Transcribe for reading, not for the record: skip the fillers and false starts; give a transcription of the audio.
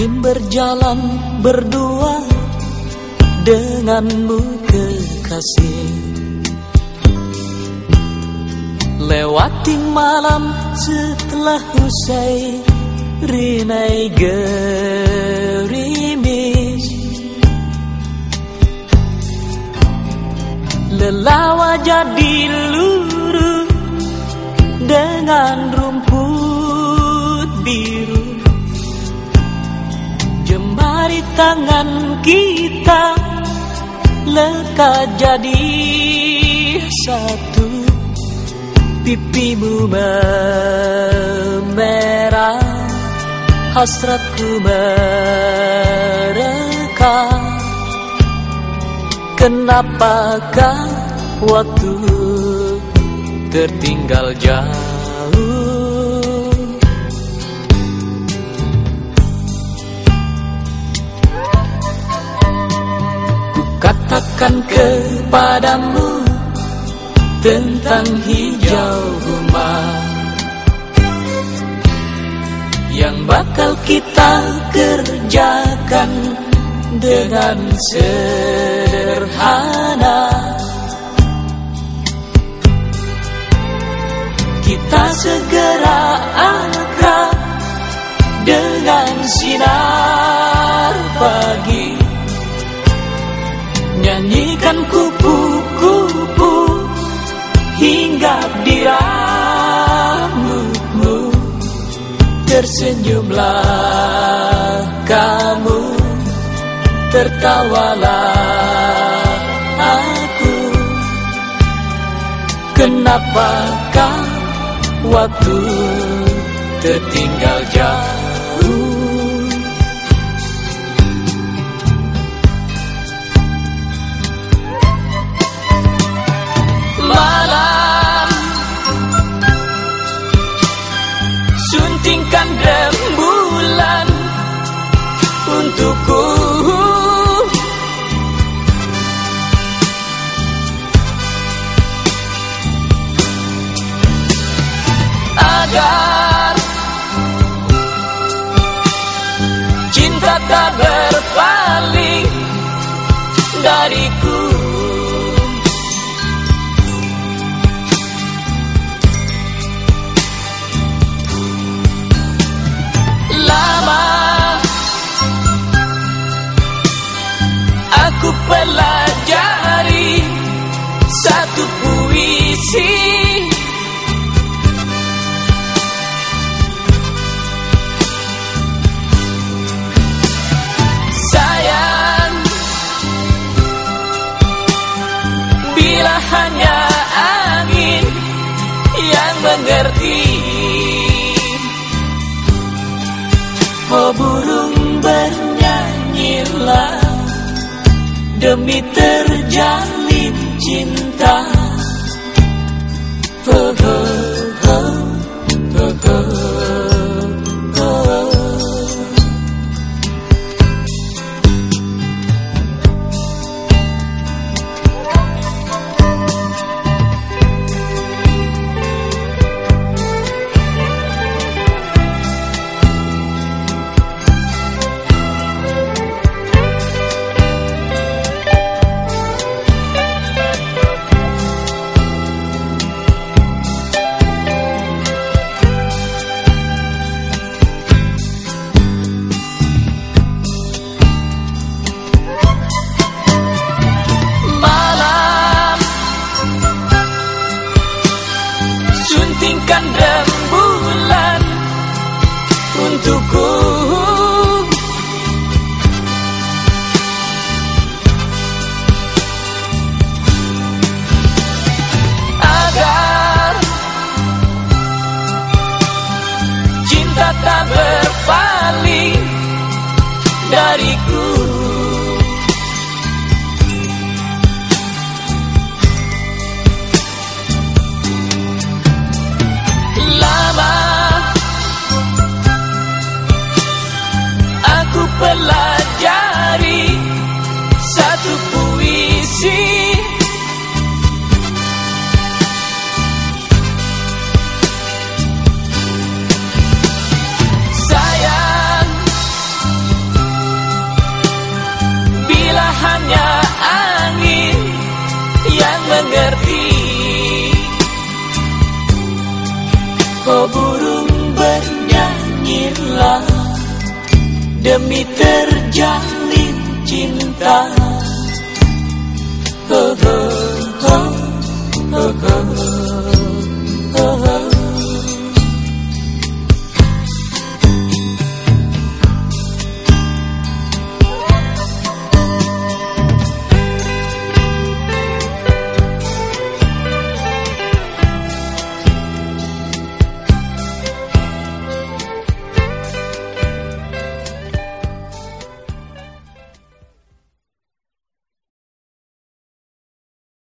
berjalan berdua denganmu kekasih, lewati malam setelah usai rinai gerimis, lelah jadi luruh dengan rumput biru. Jemari tangan kita lekat jadi satu, pipimu memerah, hasratku mereka. Kenapakah waktu tertinggal jauh? Katakan kepadamu tentang hijau rumah yang bakal kita kerjakan dengan sederhana. Kita segera akrab dengan sinar pagi, nyanyikan kupu-kupu hinggap di rambutmu. Tersenyumlah kamu, tertawalah aku. Kenapakah waktu tertinggal jauh? Malam suntingkan rembulan untukku, agar cinta tak berpaling dariku. Lama aku pelajari satu puisi, sayang, bila hanya angin yang mengerti. Oh burung bernyanyilah demi terjalin cinta. Oh, oh, oh, oh, oh, oh. demi terjalin cinta. Oh, oh.